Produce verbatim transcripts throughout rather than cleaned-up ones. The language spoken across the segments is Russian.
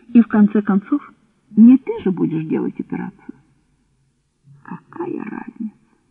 И в конце концов, не ты же будешь делать операцию. Какая разница?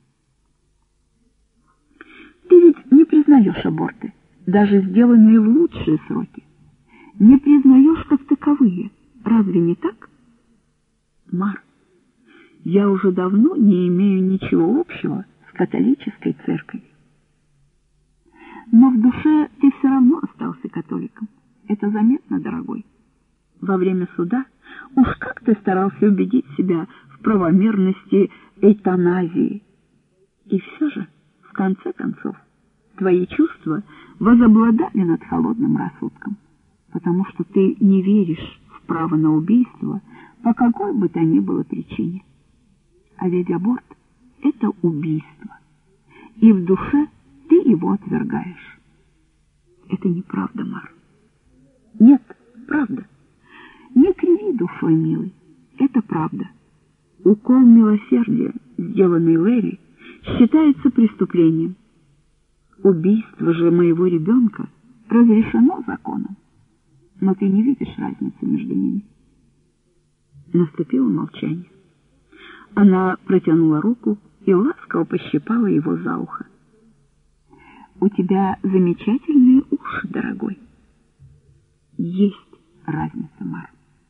Ты ведь не признаешь аборты, даже сделанные в лучшие сроки. Не признаешь как таковые. Разве не так? Мар, я уже давно не имею ничего общего с католической церковью. Но в душе ты все равно остался католиком. Это заметно, дорогой. Во время суда уж как ты старался убедить себя в правомерности эвтаназии. И все же, в конце концов, твои чувства возобладали над холодным рассудком, потому что ты не веришь в право на убийство по какой бы то ни было причине. А ведь аборт — это убийство, и в душе ты его отвергаешь. Это неправда, Мар. Нет, правда. Не криви душой, милый. Это правда. Укол милосердия, сделанный Лэри, считается преступлением. Убийство же моего ребенка разрешено законом. Но ты не видишь разницы между ними. Наступило молчание. Она протянула руку и ласково пощипала его за ухо. У тебя замечательные уши, дорогой. Есть разница, Мар.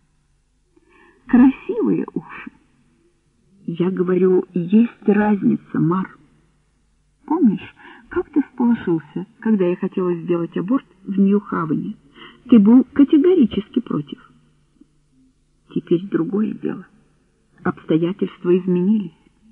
Красивые уши. Я говорю, есть разница, Мар. Помнишь, как ты всполошился, когда я хотела сделать аборт в Нью-Хавене? Ты был категорически против. Теперь другое дело. Обстоятельства изменились.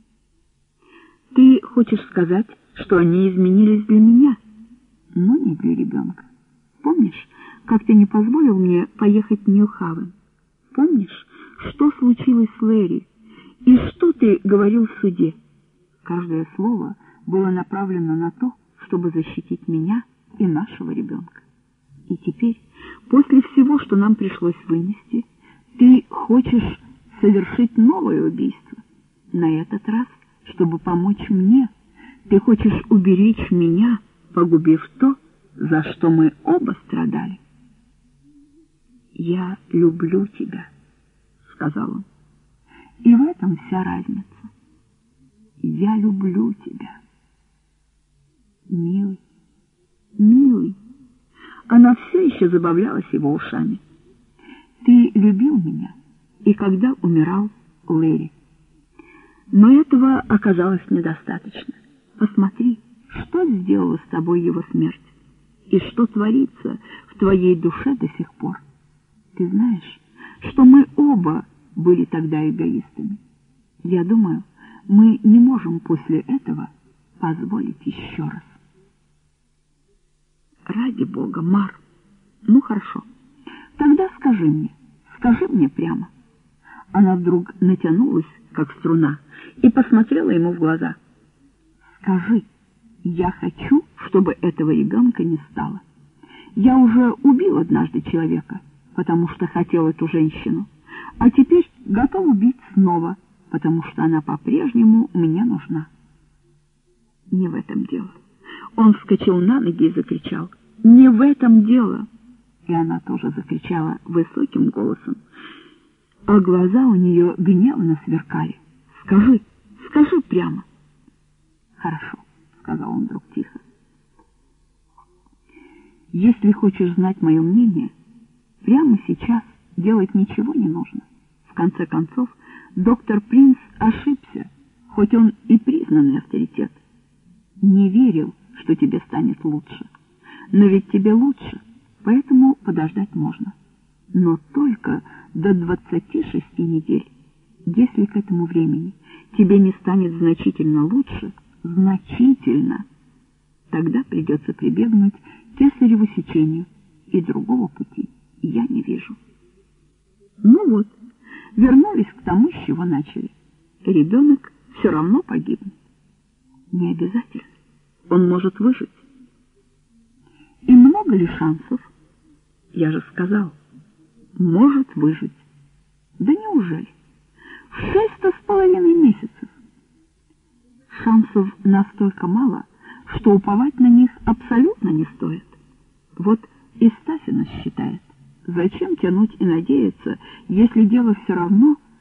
Ты хочешь сказать, что они изменились для меня, но не для ребенка. Помнишь, как ты не позволил мне поехать в Нью-Хавен? Помнишь, что случилось с Лэри и что ты говорил в суде? Каждое слово было направлено на то, чтобы защитить меня и нашего ребенка. И теперь, после всего, что нам пришлось вынести, ты хочешь совершить новое убийство. На этот раз, чтобы помочь мне, ты хочешь уберечь меня, погубив то, за что мы оба страдали. «Я люблю тебя», — сказал он. «И в этом вся разница. Я люблю тебя». Милый, милый. Она все еще забавлялась его ушами. Ты любил меня, и когда умирал Лэри. Но этого оказалось недостаточно. Посмотри, что сделала с тобой его смерть, и что творится в твоей душе до сих пор. Ты знаешь, что мы оба были тогда эгоистами. Я думаю, мы не можем после этого позволить еще раз. Ради Бога, Мар. Ну, хорошо. Тогда скажи мне, скажи мне прямо. Она вдруг натянулась, как струна, и посмотрела ему в глаза. Скажи, я хочу, чтобы этого ребенка не стало. Я уже убил однажды человека, потому что хотел эту женщину, а теперь готов убить снова, потому что она по-прежнему мне нужна. Не в этом дело. Он вскочил на ноги и закричал: «Не в этом дело!» И она тоже закричала высоким голосом, а глаза у нее гневно сверкали. «Скажи, скажи прямо!» «Хорошо», — сказал он вдруг тихо. «Если хочешь знать мое мнение, прямо сейчас делать ничего не нужно. В конце концов, доктор Принц ошибся, хоть он и признанный авторитет. Не верил, что тебе станет лучше. Но ведь тебе лучше, поэтому подождать можно. Но только до двадцати шести недель. Если к этому времени тебе не станет значительно лучше, значительно, тогда придется прибегнуть к кесареву сечению, и другого пути я не вижу». Ну вот, вернулись к тому, с чего начали. Ребенок все равно погибнет. Не обязательно. Он может выжить. И много ли шансов? Я же сказал, может выжить. Да неужели? В шесть с половиной месяцев. Шансов настолько мало, что уповать на них абсолютно не стоит. Вот и Стаффинос считает, Зачем тянуть и надеяться, если дело все равно